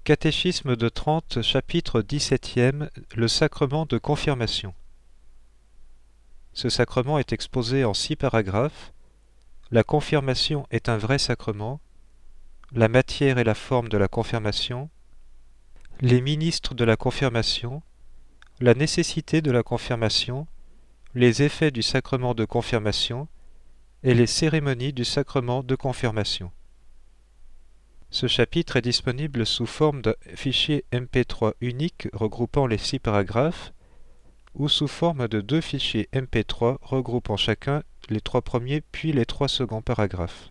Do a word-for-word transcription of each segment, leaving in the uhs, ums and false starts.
Catéchisme de Trente, chapitre dix-septième, le sacrement de confirmation. Ce sacrement est exposé en six paragraphes. La confirmation est un vrai sacrement. La matière et la forme de la confirmation. Les ministres de la confirmation. La nécessité de la confirmation. Les effets du sacrement de confirmation et les cérémonies du sacrement de confirmation. Ce chapitre est disponible sous forme de fichier M P trois unique regroupant les six paragraphes ou sous forme de deux fichiers M P trois regroupant chacun les trois premiers puis les trois seconds paragraphes.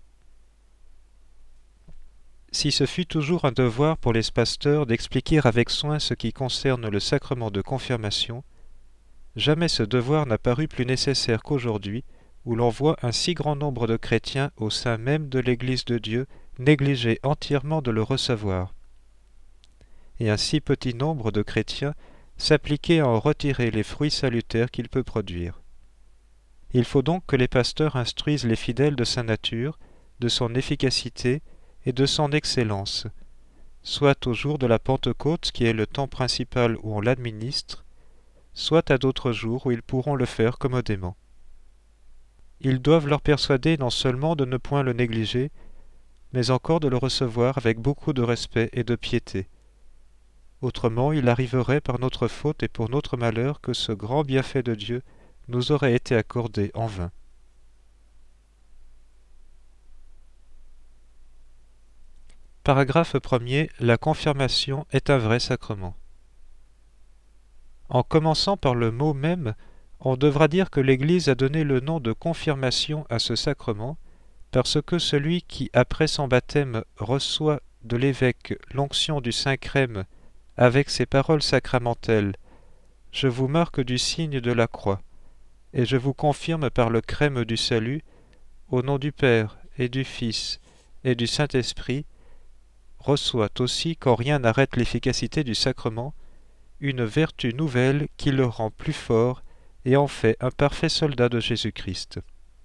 Si ce fut toujours un devoir pour les pasteurs d'expliquer avec soin ce qui concerne le sacrement de confirmation, jamais ce devoir n'a paru plus nécessaire qu'aujourd'hui, où l'on voit un si grand nombre de chrétiens au sein même de l'Église de Dieu négliger entièrement de le recevoir, et un si petit nombre de chrétiens s'appliquer à en retirer les fruits salutaires qu'il peut produire. Il faut donc que les pasteurs instruisent les fidèles de sa nature, de son efficacité et de son excellence, soit au jour de la Pentecôte qui est le temps principal où on l'administre, soit à d'autres jours où ils pourront le faire commodément. Ils doivent leur persuader non seulement de ne point le négliger, mais encore de le recevoir avec beaucoup de respect et de piété. Autrement, il arriverait par notre faute et pour notre malheur que ce grand bienfait de Dieu nous aurait été accordé en vain. Paragraphe premier. La confirmation est un vrai sacrement. En commençant par le mot même, on devra dire que l'Église a donné le nom de confirmation à ce sacrement, parce que celui qui, après son baptême, reçoit de l'évêque l'onction du Saint-Crème avec ces paroles sacramentelles « Je vous marque du signe de la croix, et je vous confirme par le crème du salut, au nom du Père et du Fils et du Saint-Esprit », reçoit aussi, quand rien n'arrête l'efficacité du sacrement, une vertu nouvelle qui le rend plus fort et en fait un parfait soldat de Jésus-Christ.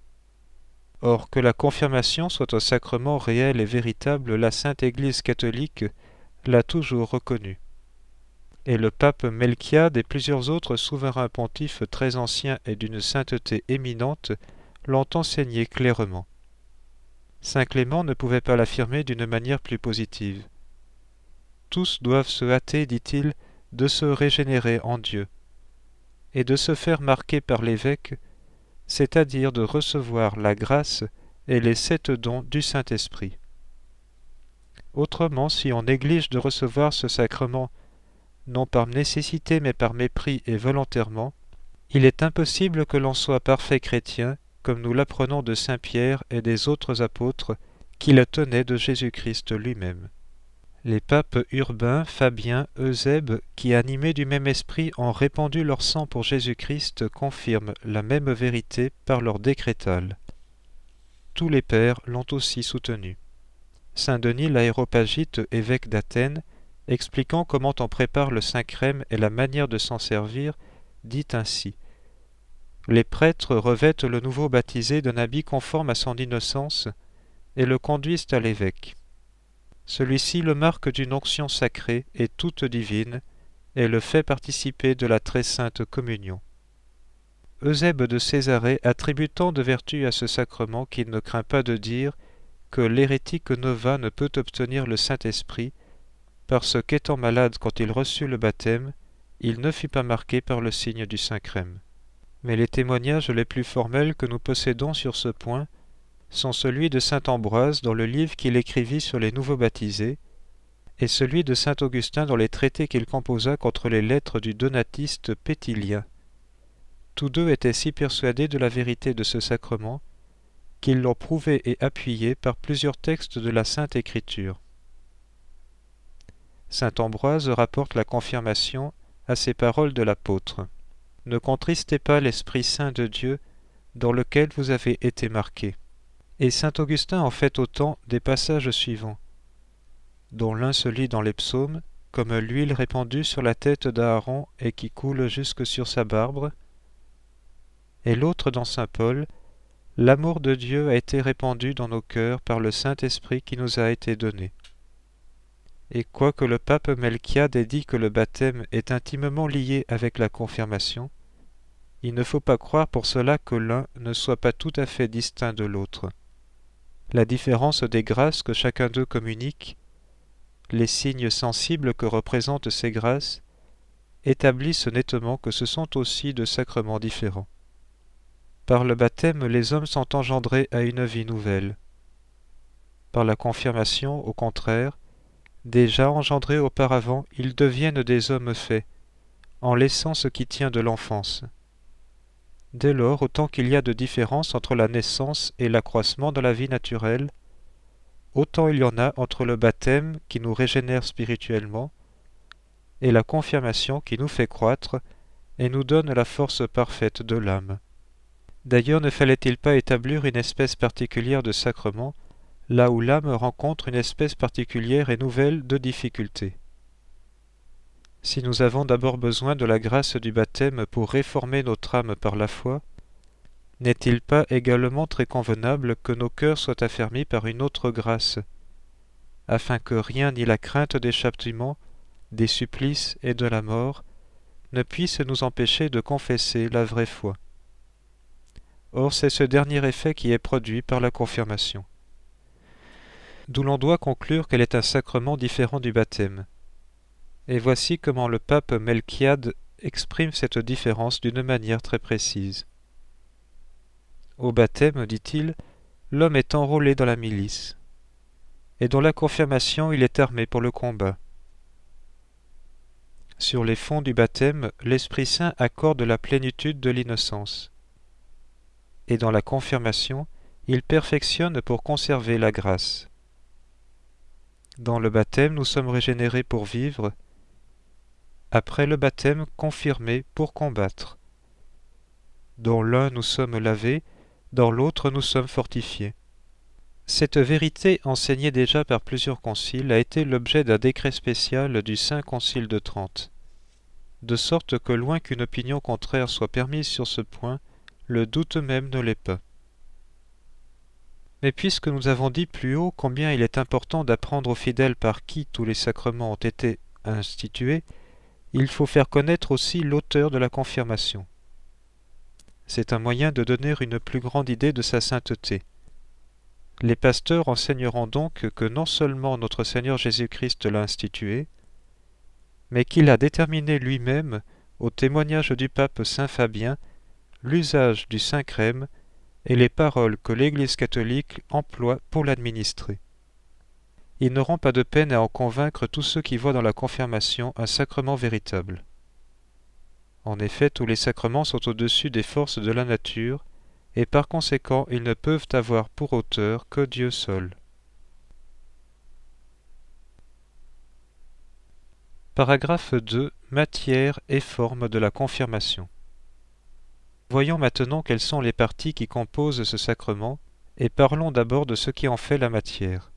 Or, que la confirmation soit un sacrement réel et véritable, la Sainte Église catholique l'a toujours reconnu. Et le pape Melchiade et plusieurs autres souverains pontifes très anciens et d'une sainteté éminente l'ont enseigné clairement. Saint Clément ne pouvait pas l'affirmer d'une manière plus positive. Tous doivent se hâter, dit-il, de se régénérer en Dieu, et de se faire marquer par l'évêque, c'est-à-dire de recevoir la grâce et les sept dons du Saint-Esprit. Autrement, si on néglige de recevoir ce sacrement, non par nécessité mais par mépris et volontairement, il est impossible que l'on soit parfait chrétien, comme nous l'apprenons de Saint Pierre et des autres apôtres qui le tenaient de Jésus-Christ lui-même. Les papes Urbain, Fabien, Eusèbe, qui animés du même esprit ont répandu leur sang pour Jésus-Christ, confirment la même vérité par leur décrétale. Tous les pères l'ont aussi soutenu. Saint Denis l'Aréopagite, évêque d'Athènes, expliquant comment on prépare le Saint-Crème et la manière de s'en servir, dit ainsi : les prêtres revêtent le nouveau baptisé d'un habit conforme à son innocence et le conduisent à l'évêque. Celui-ci le marque d'une onction sacrée et toute divine, et le fait participer de la très sainte communion. Eusèbe de Césarée attribue tant de vertus à ce sacrement qu'il ne craint pas de dire que l'hérétique Nova ne peut obtenir le Saint-Esprit, parce qu'étant malade quand il reçut le baptême, il ne fut pas marqué par le signe du Saint-Crème. Mais les témoignages les plus formels que nous possédons sur ce point sont celui de saint Ambroise dans le livre qu'il écrivit sur les nouveaux baptisés, et celui de saint Augustin dans les traités qu'il composa contre les lettres du donatiste Pétilien. Tous deux étaient si persuadés de la vérité de ce sacrement qu'ils l'ont prouvé et appuyé par plusieurs textes de la Sainte Écriture. Saint Ambroise rapporte la confirmation à ces paroles de l'apôtre : « Ne contristez pas l'Esprit Saint de Dieu dans lequel vous avez été marqués. » Et saint Augustin en fait autant des passages suivants, dont l'un se lit dans les psaumes, comme l'huile répandue sur la tête d'Aaron et qui coule jusque sur sa barbe, et l'autre dans saint Paul, l'amour de Dieu a été répandu dans nos cœurs par le Saint-Esprit qui nous a été donné. Et quoique le pape Melchiade ait dit que le baptême est intimement lié avec la confirmation, il ne faut pas croire pour cela que l'un ne soit pas tout à fait distinct de l'autre. La différence des grâces que chacun d'eux communique, les signes sensibles que représentent ces grâces, établissent nettement que ce sont aussi deux sacrements différents. Par le baptême, les hommes sont engendrés à une vie nouvelle. Par la confirmation, au contraire, déjà engendrés auparavant, ils deviennent des hommes faits, en laissant ce qui tient de l'enfance. Dès lors, autant qu'il y a de différence entre la naissance et l'accroissement de la vie naturelle, autant il y en a entre le baptême qui nous régénère spirituellement et la confirmation qui nous fait croître et nous donne la force parfaite de l'âme. D'ailleurs, ne fallait-il pas établir une espèce particulière de sacrement, là où l'âme rencontre une espèce particulière et nouvelle de difficulté? Si nous avons d'abord besoin de la grâce du baptême pour réformer notre âme par la foi, n'est-il pas également très convenable que nos cœurs soient affermis par une autre grâce, afin que rien ni la crainte des châtiments, des supplices et de la mort ne puisse nous empêcher de confesser la vraie foi? Or, c'est ce dernier effet qui est produit par la confirmation. D'où l'on doit conclure qu'elle est un sacrement différent du baptême. Et voici comment le pape Melchiade exprime cette différence d'une manière très précise. Au baptême, dit-il, l'homme est enrôlé dans la milice, et dans la confirmation il est armé pour le combat. Sur les fonds du baptême, l'Esprit Saint accorde la plénitude de l'innocence. Et dans la confirmation, il perfectionne pour conserver la grâce. Dans le baptême, nous sommes régénérés pour vivre, après le baptême, confirmés pour combattre. Dans l'un, nous sommes lavés, dans l'autre, nous sommes fortifiés. Cette vérité, enseignée déjà par plusieurs conciles, a été l'objet d'un décret spécial du Saint Concile de Trente, de sorte que loin qu'une opinion contraire soit permise sur ce point, le doute même ne l'est pas. Mais puisque nous avons dit plus haut combien il est important d'apprendre aux fidèles par qui tous les sacrements ont été institués, il faut faire connaître aussi l'auteur de la confirmation. C'est un moyen de donner une plus grande idée de sa sainteté. Les pasteurs enseigneront donc que non seulement notre Seigneur Jésus-Christ l'a institué, mais qu'il a déterminé lui-même, au témoignage du pape Saint Fabien, l'usage du Saint-Crème et les paroles que l'Église catholique emploie pour l'administrer. Il n'auront pas de peine à en convaincre tous ceux qui voient dans la confirmation un sacrement véritable. En effet, tous les sacrements sont au-dessus des forces de la nature, et par conséquent ils ne peuvent avoir pour auteur que Dieu seul. Paragraphe deux. Matière et forme de la confirmation. Voyons maintenant quelles sont les parties qui composent ce sacrement, et parlons d'abord de ce qui en fait la matière.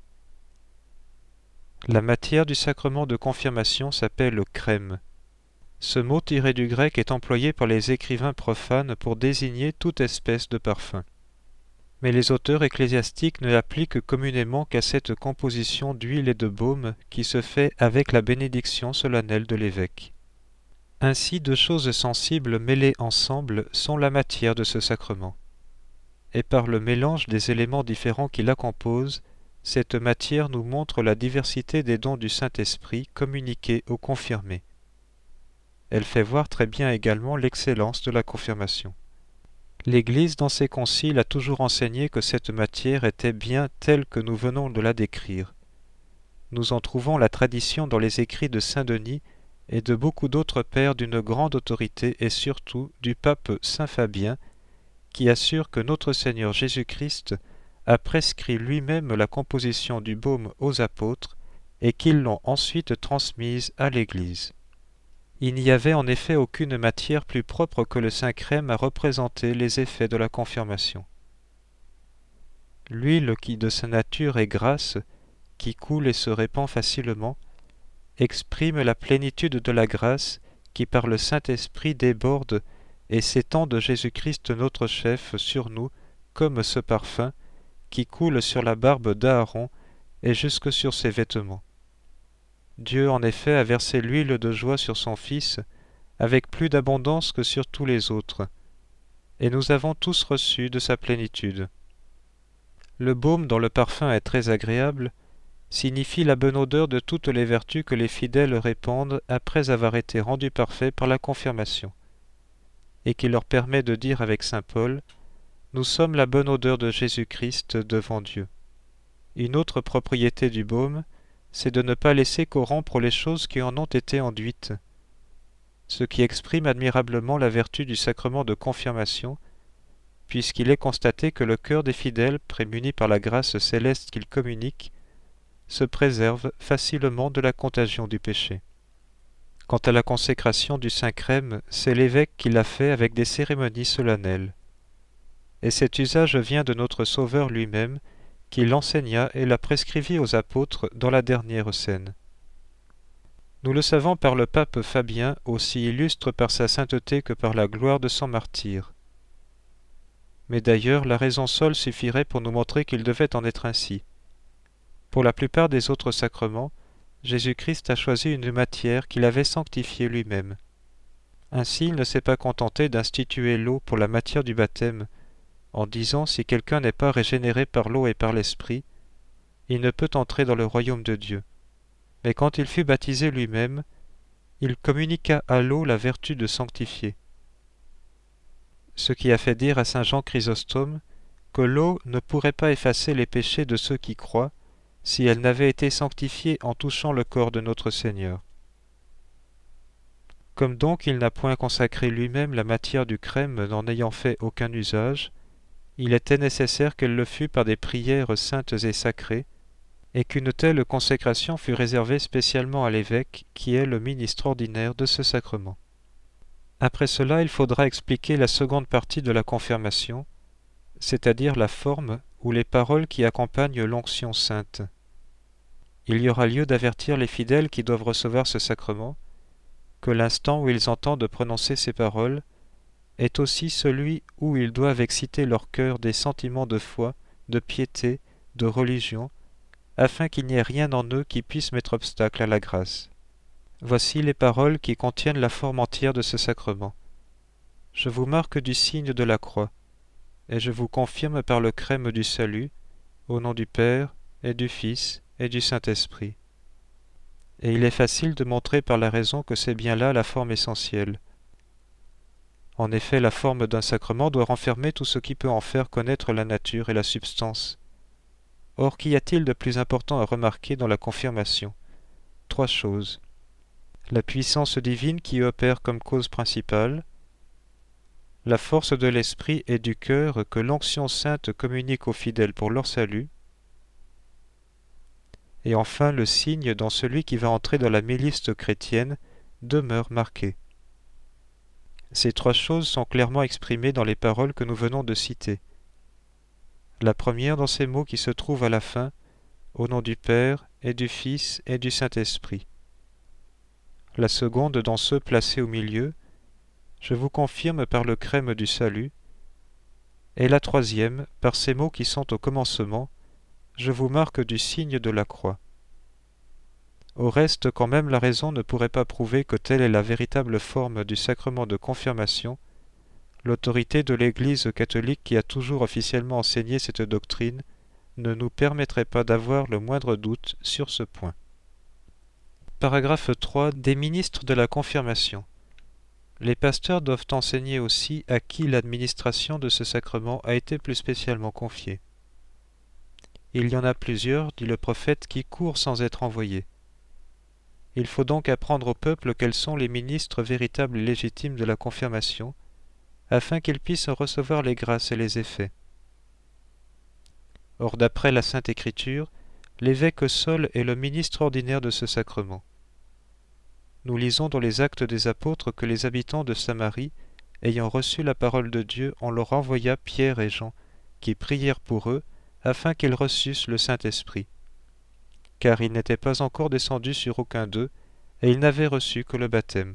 La matière du sacrement de confirmation s'appelle crème. Ce mot tiré du grec est employé par les écrivains profanes pour désigner toute espèce de parfum. Mais les auteurs ecclésiastiques ne l'appliquent communément qu'à cette composition d'huile et de baume qui se fait avec la bénédiction solennelle de l'évêque. Ainsi, deux choses sensibles mêlées ensemble sont la matière de ce sacrement. Et par le mélange des éléments différents qui la composent, cette matière nous montre la diversité des dons du Saint-Esprit communiqués aux confirmés. Elle fait voir très bien également l'excellence de la confirmation. L'Église, dans ses conciles, a toujours enseigné que cette matière était bien telle que nous venons de la décrire. Nous en trouvons la tradition dans les écrits de Saint Denis et de beaucoup d'autres pères d'une grande autorité et surtout du pape Saint Fabien, qui assure que notre Seigneur Jésus-Christ a prescrit lui-même la composition du baume aux apôtres et qu'ils l'ont ensuite transmise à l'Église. Il n'y avait en effet aucune matière plus propre que le Saint-Crème à représenter les effets de la confirmation. L'huile qui de sa nature est grasse, qui coule et se répand facilement, exprime la plénitude de la grâce qui par le Saint-Esprit déborde et s'étend de Jésus-Christ notre chef sur nous comme ce parfum qui coule sur la barbe d'Aaron et jusque sur ses vêtements. Dieu en effet a versé l'huile de joie sur son Fils avec plus d'abondance que sur tous les autres, et nous avons tous reçu de sa plénitude. Le baume, dont le parfum est très agréable, signifie la bonne odeur de toutes les vertus que les fidèles répandent après avoir été rendus parfaits par la confirmation, et qui leur permet de dire avec saint Paul « Nous sommes la bonne odeur de Jésus-Christ devant Dieu ». Une autre propriété du baume, c'est de ne pas laisser corrompre les choses qui en ont été enduites, ce qui exprime admirablement la vertu du sacrement de confirmation, puisqu'il est constaté que le cœur des fidèles, prémuni par la grâce céleste qu'il communique, se préserve facilement de la contagion du péché. Quant à la consécration du Saint-Crème, c'est l'évêque qui l'a fait avec des cérémonies solennelles. Et cet usage vient de notre Sauveur lui-même, qui l'enseigna et la prescrivit aux apôtres dans la dernière scène. Nous le savons par le pape Fabien, aussi illustre par sa sainteté que par la gloire de son martyre. Mais d'ailleurs, la raison seule suffirait pour nous montrer qu'il devait en être ainsi. Pour la plupart des autres sacrements, Jésus-Christ a choisi une matière qu'il avait sanctifiée lui-même. Ainsi, il ne s'est pas contenté d'instituer l'eau pour la matière du baptême, en disant si quelqu'un n'est pas régénéré par l'eau et par l'esprit, il ne peut entrer dans le royaume de Dieu. Mais quand il fut baptisé lui-même, il communiqua à l'eau la vertu de sanctifier. Ce qui a fait dire à saint Jean Chrysostome que l'eau ne pourrait pas effacer les péchés de ceux qui croient si elle n'avait été sanctifiée en touchant le corps de notre Seigneur. Comme donc il n'a point consacré lui-même la matière du crème n'en ayant fait aucun usage, il était nécessaire qu'elle le fût par des prières saintes et sacrées, et qu'une telle consécration fût réservée spécialement à l'évêque, qui est le ministre ordinaire de ce sacrement. Après cela, il faudra expliquer la seconde partie de la confirmation, c'est-à-dire la forme ou les paroles qui accompagnent l'onction sainte. Il y aura lieu d'avertir les fidèles qui doivent recevoir ce sacrement que l'instant où ils entendent prononcer ces paroles est aussi celui où ils doivent exciter leur cœur des sentiments de foi, de piété, de religion, afin qu'il n'y ait rien en eux qui puisse mettre obstacle à la grâce. Voici les paroles qui contiennent la forme entière de ce sacrement. Je vous marque du signe de la croix, et je vous confirme par le crème du salut, au nom du Père, et du Fils, et du Saint-Esprit. Et il est facile de montrer par la raison que c'est bien là la forme essentielle. En effet, la forme d'un sacrement doit renfermer tout ce qui peut en faire connaître la nature et la substance. Or, qu'y a-t-il de plus important à remarquer dans la confirmation? Trois choses. La puissance divine qui opère comme cause principale, la force de l'esprit et du cœur que l'onction sainte communique aux fidèles pour leur salut, et enfin le signe dans celui qui va entrer dans la milice chrétienne demeure marqué. Ces trois choses sont clairement exprimées dans les paroles que nous venons de citer. La première dans ces mots qui se trouvent à la fin, au nom du Père, et du Fils, et du Saint-Esprit. La seconde dans ceux placés au milieu, je vous confirme par le crème du salut, et la troisième par ces mots qui sont au commencement, je vous marque du signe de la croix. Au reste, quand même la raison ne pourrait pas prouver que telle est la véritable forme du sacrement de confirmation, l'autorité de l'Église catholique qui a toujours officiellement enseigné cette doctrine ne nous permettrait pas d'avoir le moindre doute sur ce point. Paragraphe trois. Des ministres de la confirmation. Les pasteurs doivent enseigner aussi à qui l'administration de ce sacrement a été plus spécialement confiée. Il y en a plusieurs, dit le prophète, qui courent sans être envoyés. Il faut donc apprendre au peuple quels sont les ministres véritables et légitimes de la confirmation, afin qu'ils puissent recevoir les grâces et les effets. Or, d'après la Sainte Écriture, l'évêque seul est le ministre ordinaire de ce sacrement. Nous lisons dans les Actes des Apôtres que les habitants de Samarie, ayant reçu la parole de Dieu, on leur envoya Pierre et Jean, qui prièrent pour eux, afin qu'ils reçussent le Saint-Esprit. Car ils n'étaient pas encore descendus sur aucun d'eux, et ils n'avaient reçu que le baptême.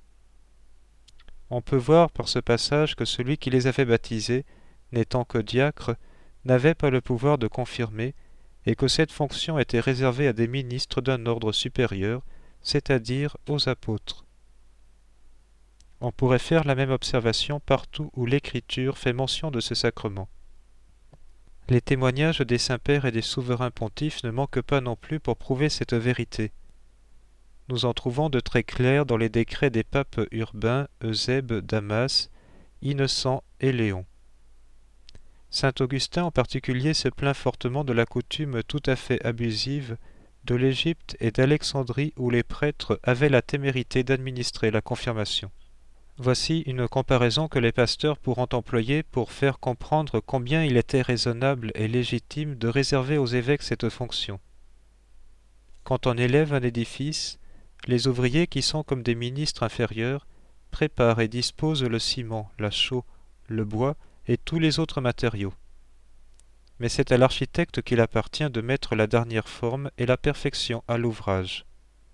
On peut voir par ce passage que celui qui les avait baptisés, n'étant que diacre, n'avait pas le pouvoir de confirmer, et que cette fonction était réservée à des ministres d'un ordre supérieur, c'est-à-dire aux apôtres. On pourrait faire la même observation partout où l'Écriture fait mention de ce sacrement. Les témoignages des saints-pères et des souverains pontifes ne manquent pas non plus pour prouver cette vérité. Nous en trouvons de très clairs dans les décrets des papes Urbain, Eusèbe, Damas, Innocent et Léon. Saint Augustin en particulier se plaint fortement de la coutume tout à fait abusive de l'Égypte et d'Alexandrie où les prêtres avaient la témérité d'administrer la confirmation. Voici une comparaison que les pasteurs pourront employer pour faire comprendre combien il était raisonnable et légitime de réserver aux évêques cette fonction. Quand on élève un édifice, les ouvriers qui sont comme des ministres inférieurs préparent et disposent le ciment, la chaux, le bois et tous les autres matériaux. Mais c'est à l'architecte qu'il appartient de mettre la dernière forme et la perfection à l'ouvrage.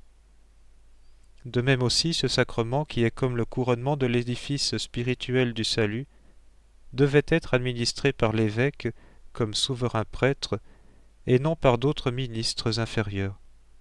De même aussi, ce sacrement, qui est comme le couronnement de l'édifice spirituel du salut, devait être administré par l'évêque comme souverain prêtre et non par d'autres ministres inférieurs.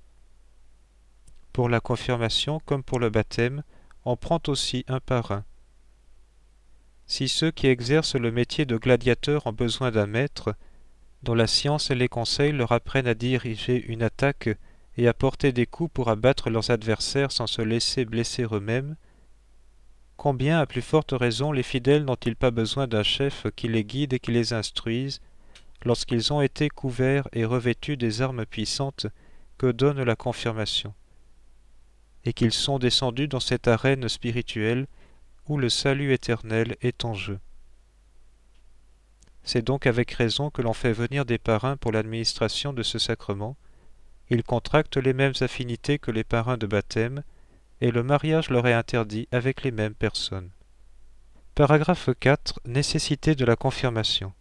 Pour la confirmation comme pour le baptême, on prend aussi un parrain. Si ceux qui exercent le métier de gladiateur ont besoin d'un maître, dont la science et les conseils leur apprennent à diriger une attaque et à porter des coups pour abattre leurs adversaires sans se laisser blesser eux-mêmes, combien à plus forte raison les fidèles n'ont-ils pas besoin d'un chef qui les guide et qui les instruise lorsqu'ils ont été couverts et revêtus des armes puissantes que donne la confirmation, et qu'ils sont descendus dans cette arène spirituelle où le salut éternel est en jeu. C'est donc avec raison que l'on fait venir des parrains pour l'administration de ce sacrement. Ils contractent les mêmes affinités que les parrains de baptême, et le mariage leur est interdit avec les mêmes personnes. Paragraphe quatre. Nécessité de la confirmation.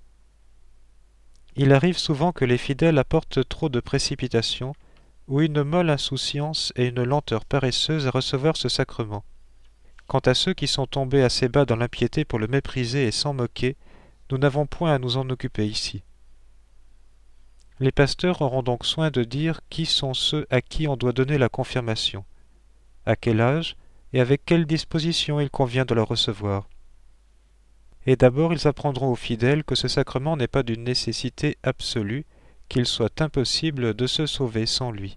Il arrive souvent que les fidèles apportent trop de précipitation, ou une molle insouciance et une lenteur paresseuse à recevoir ce sacrement. Quant à ceux qui sont tombés assez bas dans l'impiété pour le mépriser et s'en moquer, nous n'avons point à nous en occuper ici. Les pasteurs auront donc soin de dire qui sont ceux à qui on doit donner la confirmation, à quel âge et avec quelle disposition il convient de la recevoir. Et d'abord ils apprendront aux fidèles que ce sacrement n'est pas d'une nécessité absolue, qu'il soit impossible de se sauver sans lui.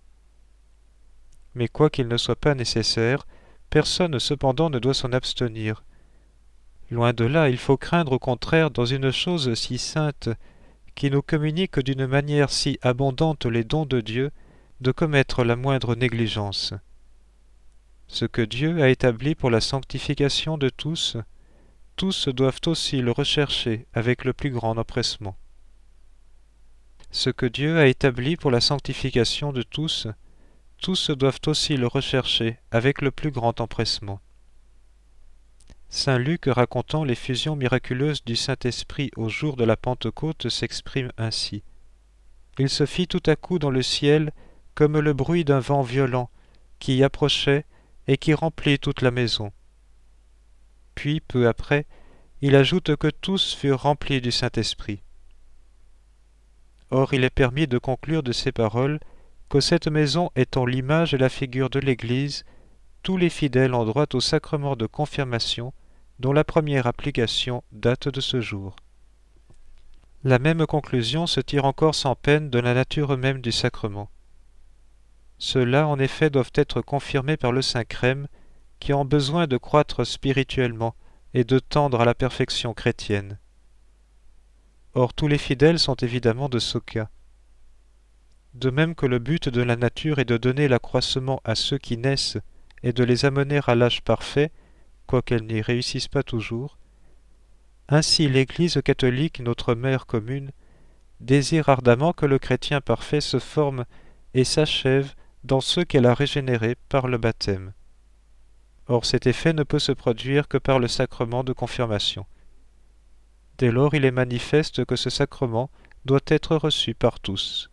Mais quoiqu'il ne soit pas nécessaire, personne cependant ne doit s'en abstenir. Loin de là, il faut craindre au contraire dans une chose si sainte, qui nous communique d'une manière si abondante les dons de Dieu, de commettre la moindre négligence. Ce que Dieu a établi pour la sanctification de tous, tous doivent aussi le rechercher avec le plus grand empressement. Ce que Dieu a établi pour la sanctification de tous, tous doivent aussi le rechercher avec le plus grand empressement. Saint Luc, racontant l'effusion miraculeuse du Saint-Esprit au jour de la Pentecôte, s'exprime ainsi. Il se fit tout à coup dans le ciel comme le bruit d'un vent violent qui approchait et qui remplit toute la maison. Puis, peu après, il ajoute que tous furent remplis du Saint-Esprit. Or, il est permis de conclure de ces paroles que cette maison étant l'image et la figure de l'Église, tous les fidèles ont droit au sacrement de confirmation, dont la première application date de ce jour. La même conclusion se tire encore sans peine de la nature même du sacrement. Ceux-là, en effet, doivent être confirmés par le Saint-Crème, qui ont besoin de croître spirituellement et de tendre à la perfection chrétienne. Or, tous les fidèles sont évidemment de ce cas. De même que le but de la nature est de donner l'accroissement à ceux qui naissent et de les amener à l'âge parfait, quoiqu'elle n'y réussisse pas toujours, ainsi l'Église catholique, notre mère commune, désire ardemment que le chrétien parfait se forme et s'achève dans ceux qu'elle a régénérés par le baptême. Or cet effet ne peut se produire que par le sacrement de confirmation. Dès lors il est manifeste que ce sacrement doit être reçu par tous.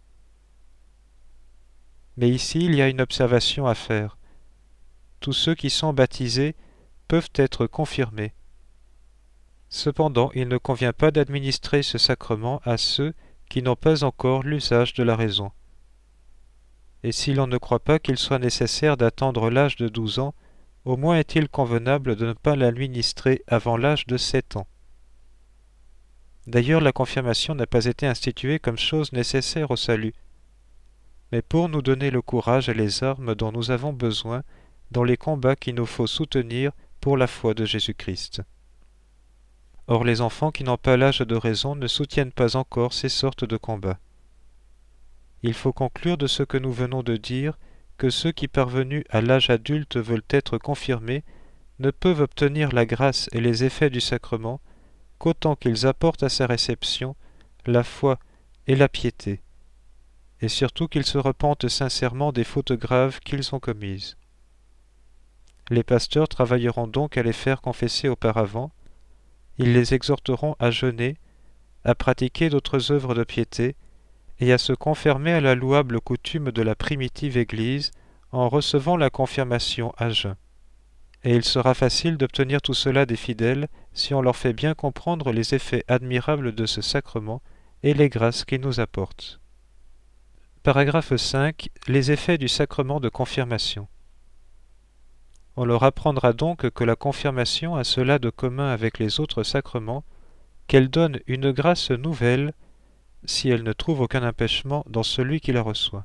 Mais ici il y a une observation à faire. Tous ceux qui sont baptisés peuvent être confirmés. Cependant, il ne convient pas d'administrer ce sacrement à ceux qui n'ont pas encore l'usage de la raison. et si l'on ne croit pas qu'il soit nécessaire d'attendre l'âge de douze ans, au moins est-il convenable de ne pas l'administrer avant l'âge de sept ans. D'ailleurs, la confirmation n'a pas été instituée comme chose nécessaire au salut, mais pour nous donner le courage et les armes dont nous avons besoin dans les combats qu'il nous faut soutenir pour la foi de Jésus-Christ. Or les enfants qui n'ont pas l'âge de raison ne soutiennent pas encore ces sortes de combats. Il faut conclure de ce que nous venons de dire que ceux qui parvenus à l'âge adulte veulent être confirmés ne peuvent obtenir la grâce et les effets du sacrement qu'autant qu'ils apportent à sa réception la foi et la piété, et surtout qu'ils se repentent sincèrement des fautes graves qu'ils ont commises. Les pasteurs travailleront donc à les faire confesser auparavant, ils les exhorteront à jeûner, à pratiquer d'autres œuvres de piété, et à se conformer à la louable coutume de la primitive Église en recevant la confirmation à jeun. Et il sera facile d'obtenir tout cela des fidèles si on leur fait bien comprendre les effets admirables de ce sacrement et les grâces qu'il nous apporte. Paragraphe cinq. Les effets du sacrement de confirmation. On leur apprendra donc que la confirmation a cela de commun avec les autres sacrements qu'elle donne une grâce nouvelle si elle ne trouve aucun empêchement dans celui qui la reçoit.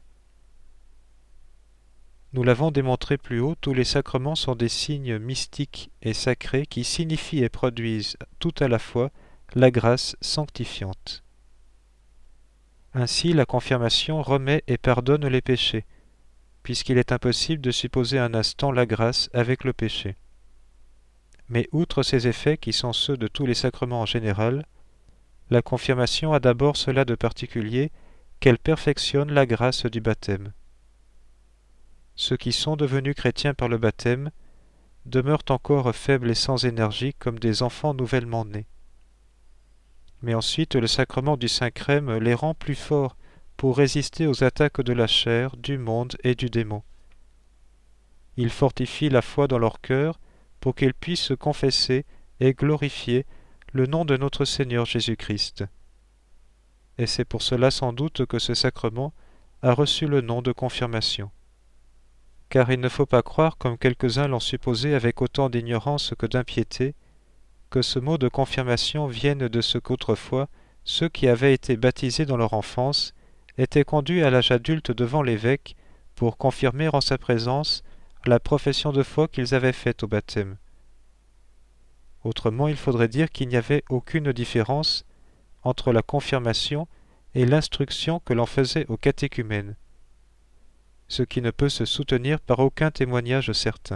Nous l'avons démontré plus haut, tous les sacrements sont des signes mystiques et sacrés qui signifient et produisent tout à la fois la grâce sanctifiante. Ainsi, la confirmation remet et pardonne les péchés, puisqu'il est impossible de supposer un instant la grâce avec le péché. Mais outre ces effets qui sont ceux de tous les sacrements en général, la confirmation a d'abord cela de particulier qu'elle perfectionne la grâce du baptême. Ceux qui sont devenus chrétiens par le baptême demeurent encore faibles et sans énergie comme des enfants nouvellement nés. Mais ensuite le sacrement du Saint-Crème les rend plus forts pour résister aux attaques de la chair, du monde et du démon. Il fortifie la foi dans leur cœur pour qu'ils puissent confesser et glorifier le nom de notre Seigneur Jésus-Christ. Et c'est pour cela sans doute que ce sacrement a reçu le nom de confirmation. Car il ne faut pas croire, comme quelques-uns l'ont supposé avec autant d'ignorance que d'impiété, que ce mot de confirmation vienne de ce qu'autrefois ceux qui avaient été baptisés dans leur enfance étaient conduits à l'âge adulte devant l'évêque pour confirmer en sa présence la profession de foi qu'ils avaient faite au baptême. Autrement, il faudrait dire qu'il n'y avait aucune différence entre la confirmation et l'instruction que l'on faisait aux catéchumènes, ce qui ne peut se soutenir par aucun témoignage certain.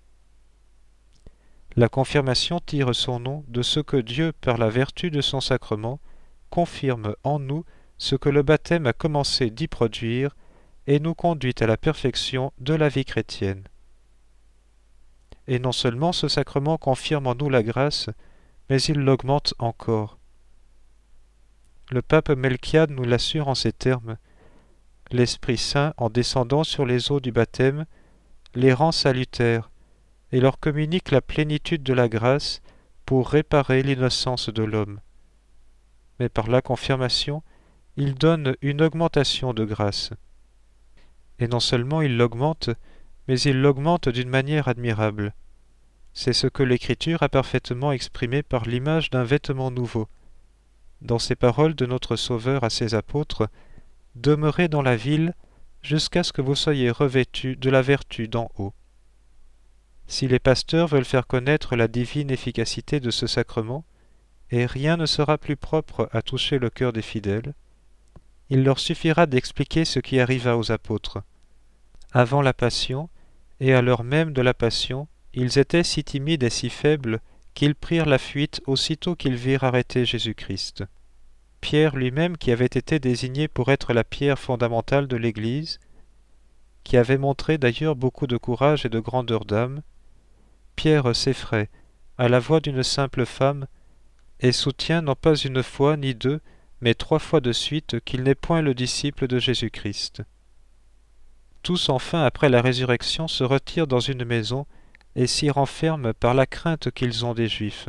La confirmation tire son nom de ce que Dieu, par la vertu de son sacrement, confirme en nous ce que le baptême a commencé d'y produire et nous conduit à la perfection de la vie chrétienne. Et non seulement ce sacrement confirme en nous la grâce, mais il l'augmente encore. Le pape Melchiade nous l'assure en ces termes: l'Esprit Saint, en descendant sur les eaux du baptême, les rend salutaires et leur communique la plénitude de la grâce pour réparer l'innocence de l'homme. Mais par la confirmation, il donne une augmentation de grâce. Et non seulement il l'augmente, mais il l'augmente d'une manière admirable. C'est ce que l'Écriture a parfaitement exprimé par l'image d'un vêtement nouveau. Dans ces paroles de notre Sauveur à ses apôtres, « Demeurez dans la ville jusqu'à ce que vous soyez revêtus de la vertu d'en haut. » Si les pasteurs veulent faire connaître la divine efficacité de ce sacrement, et rien ne sera plus propre à toucher le cœur des fidèles, il leur suffira d'expliquer ce qui arriva aux apôtres. Avant la Passion, et à l'heure même de la Passion, ils étaient si timides et si faibles qu'ils prirent la fuite aussitôt qu'ils virent arrêter Jésus-Christ. Pierre lui-même, qui avait été désigné pour être la pierre fondamentale de l'Église, qui avait montré d'ailleurs beaucoup de courage et de grandeur d'âme, Pierre s'effraie à la voix d'une simple femme et soutient non pas une fois ni deux, mais trois fois de suite qu'il n'est point le disciple de Jésus-Christ. Tous enfin après la résurrection se retirent dans une maison et s'y renferment par la crainte qu'ils ont des Juifs.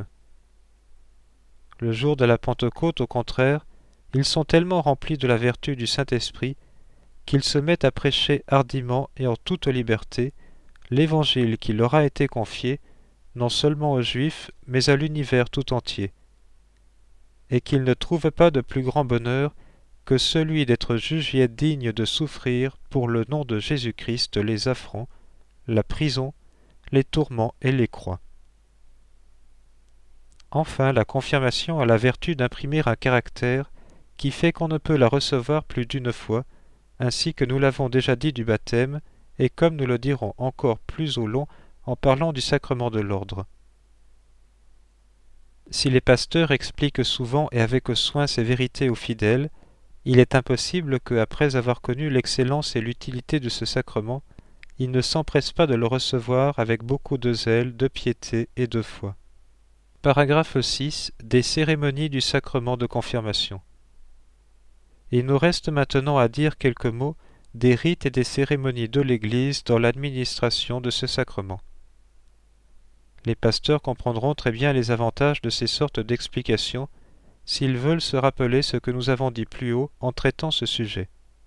Le jour de la Pentecôte, au contraire, ils sont tellement remplis de la vertu du Saint-Esprit qu'ils se mettent à prêcher hardiment et en toute liberté l'évangile qui leur a été confié, non seulement aux Juifs, mais à l'univers tout entier, et qu'ils ne trouvent pas de plus grand bonheur que celui d'être jugés dignes de souffrir pour le nom de Jésus-Christ les affronts, la prison, les tourments et les croix. Enfin, la confirmation a la vertu d'imprimer un caractère qui fait qu'on ne peut la recevoir plus d'une fois, ainsi que nous l'avons déjà dit du baptême, et comme nous le dirons encore plus au long en parlant du sacrement de l'ordre. Si les pasteurs expliquent souvent et avec soin ces vérités aux fidèles, il est impossible que, après avoir connu l'excellence et l'utilité de ce sacrement, ils ne s'empressent pas de le recevoir avec beaucoup de zèle, de piété et de foi. Paragraphe six. Des cérémonies du sacrement de confirmation. Il nous reste maintenant à dire quelques mots des rites et des cérémonies de l'Église dans l'administration de ce sacrement. Les pasteurs comprendront très bien les avantages de ces sortes d'explications s'ils veulent se rappeler ce que nous avons dit plus haut en traitant ce sujet.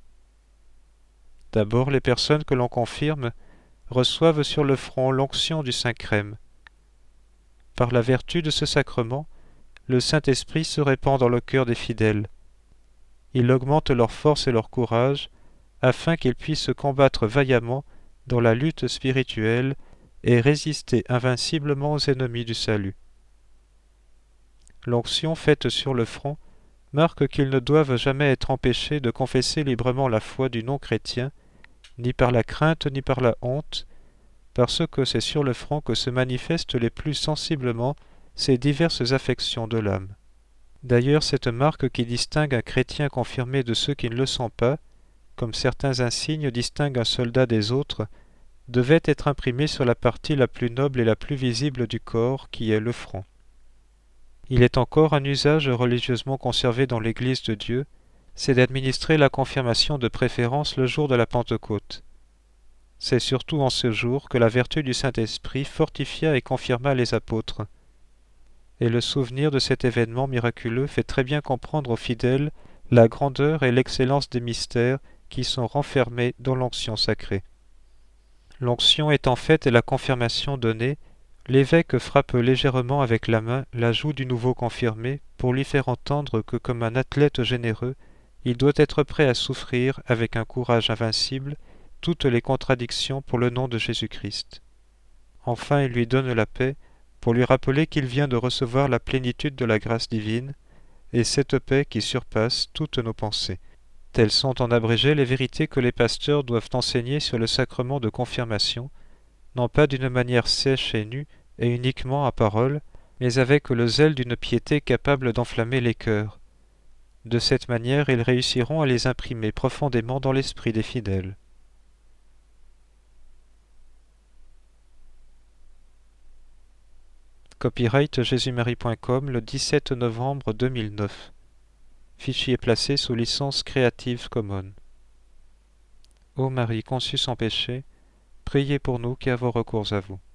D'abord, les personnes que l'on confirme reçoivent sur le front l'onction du Saint-Crème. Par la vertu de ce sacrement, le Saint-Esprit se répand dans le cœur des fidèles. Il augmente leur force et leur courage, afin qu'ils puissent combattre vaillamment dans la lutte spirituelle et résister invinciblement aux ennemis du salut. L'onction faite sur le front marque qu'ils ne doivent jamais être empêchés de confesser librement la foi du non-chrétien, ni par la crainte ni par la honte, parce que c'est sur le front que se manifestent les plus sensiblement ces diverses affections de l'âme. D'ailleurs, cette marque qui distingue un chrétien confirmé de ceux qui ne le sont pas, comme certains insignes distinguent un soldat des autres, devait être imprimée sur la partie la plus noble et la plus visible du corps, qui est le front. Il est encore un usage religieusement conservé dans l'Église de Dieu, c'est d'administrer la confirmation de préférence le jour de la Pentecôte. C'est surtout en ce jour que la vertu du Saint-Esprit fortifia et confirma les apôtres. Et le souvenir de cet événement miraculeux fait très bien comprendre aux fidèles la grandeur et l'excellence des mystères qui sont renfermés dans l'onction sacrée. L'onction étant faite et la confirmation donnée, l'évêque frappe légèrement avec la main la joue du nouveau confirmé pour lui faire entendre que, comme un athlète généreux, il doit être prêt à souffrir avec un courage invincible toutes les contradictions pour le nom de Jésus-Christ. Enfin, il lui donne la paix pour lui rappeler qu'il vient de recevoir la plénitude de la grâce divine, et cette paix qui surpasse toutes nos pensées. Telles sont en abrégé les vérités que les pasteurs doivent enseigner sur le sacrement de confirmation, non pas d'une manière sèche et nue et uniquement à parole, mais avec le zèle d'une piété capable d'enflammer les cœurs. De cette manière, ils réussiront à les imprimer profondément dans l'esprit des fidèles. Copyright jésus marie point com le dix-sept novembre deux mille neuf. Fichier placé sous licence Creative Commons. Ô Marie conçue sans péché, priez pour nous qui avons recours à vous.